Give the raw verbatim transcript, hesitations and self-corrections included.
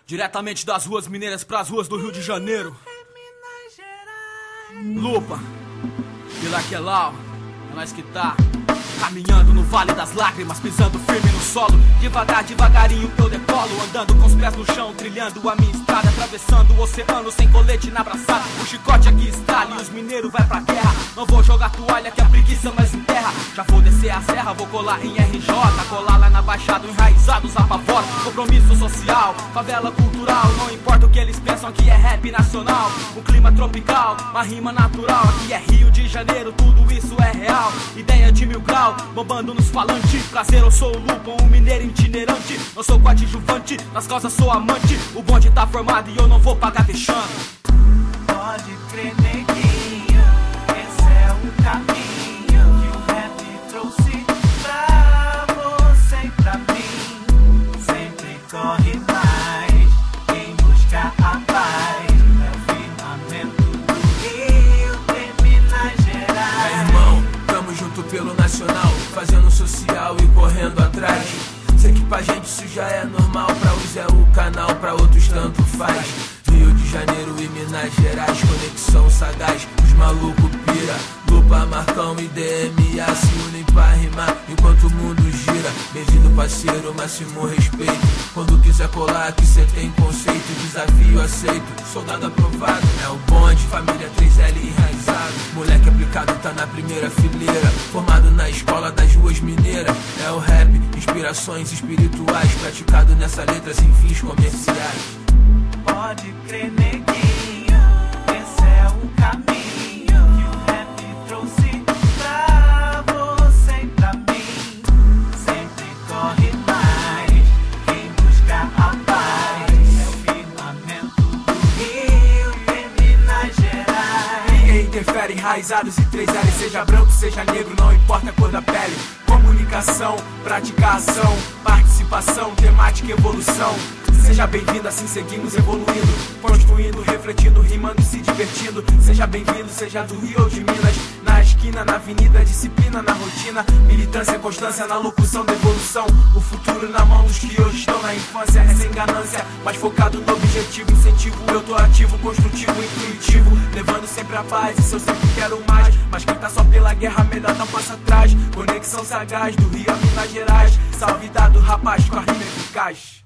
Diretamente das ruas mineiras pras ruas do Rio de Janeiro. Lupa, Vila Quelau, é nós que tá caminhando no vale das lágrimas, pisando firme no solo. Devagar, devagarinho eu decolo, andando com os pés no chão, trilhando a minha estrada, atravessando o oceano sem colete na braçada. O chicote aqui estrala e os mineiros vai pra guerra. Não vou jogar toalha que a preguiça nós enterra. Já vou descer a serra, vou colar em R J, colar lá na Baixada, enraizados apavora. Compromisso social, favela cultural, não importa o que eles pensam, aqui é rap nacional. Um clima tropical, uma rima natural, aqui é Rio de Janeiro, tudo isso é real. Ideia de mil grau, bombando nos falantes. Prazer, eu sou o Lupa, um mineiro itinerante. Não sou coadjuvante, nas causas sou amante. O bonde tá formado e eu não vou pagar vexame. Pode crer, neguinho, esse é o caminho que o rap trouxe pra você e pra mim. Sempre corre mais, quem busca a paz. É o firmamento do Rio, de Minas Gerais. É, irmão, tamo junto pelo nacional, fazendo social e correndo atrás. Sei que pra gente isso já é normal, pra uns é o canal, pra outros tanto faz. Rio de Janeiro e Minas Gerais, conexão sagaz, os malucos pira. Lupa, Marcão e D M A se unem pra rimar enquanto o mundo gira. Bem-vindo parceiro, máximo respeito. Quando quiser colar que cê tem conceito, desafio aceito, soldado aprovado. É o bonde, família três L enraizado. Moleque aplicado tá na primeira fileira, formado na escola das ruas mineiras. É o rap, inspirações espirituais, praticado nessa letra sem fins comerciais. Pode crer, neguinho, esse é o caminho que o rap trouxe pra você e pra mim. Sempre corre mais, quem busca a paz. É o firmamento do Rio, de Minas Gerais. Ninguém interfere, enraizados e três L. Seja branco, seja negro, não importa a cor da pele. Comunicação, praticação, participação, temática e evolução. Seja bem-vindo, assim seguimos evoluindo, construindo, refletindo, rimando e se divertindo. Seja bem-vindo, seja do Rio ou de Minas. Na esquina, na avenida, disciplina na rotina. Militância, constância na locução da evolução. O futuro na mão dos que hoje estão na infância. É sem ganância, mas focado no objetivo. Incentivo, eu tô ativo, construtivo, intuitivo, levando sempre a paz, isso eu sempre quero mais. Mas quem tá só pela guerra, melhor não passa atrás. Conexão sagaz, do Rio a Minas Gerais. Salve dado, rapaz, com a rima eficaz.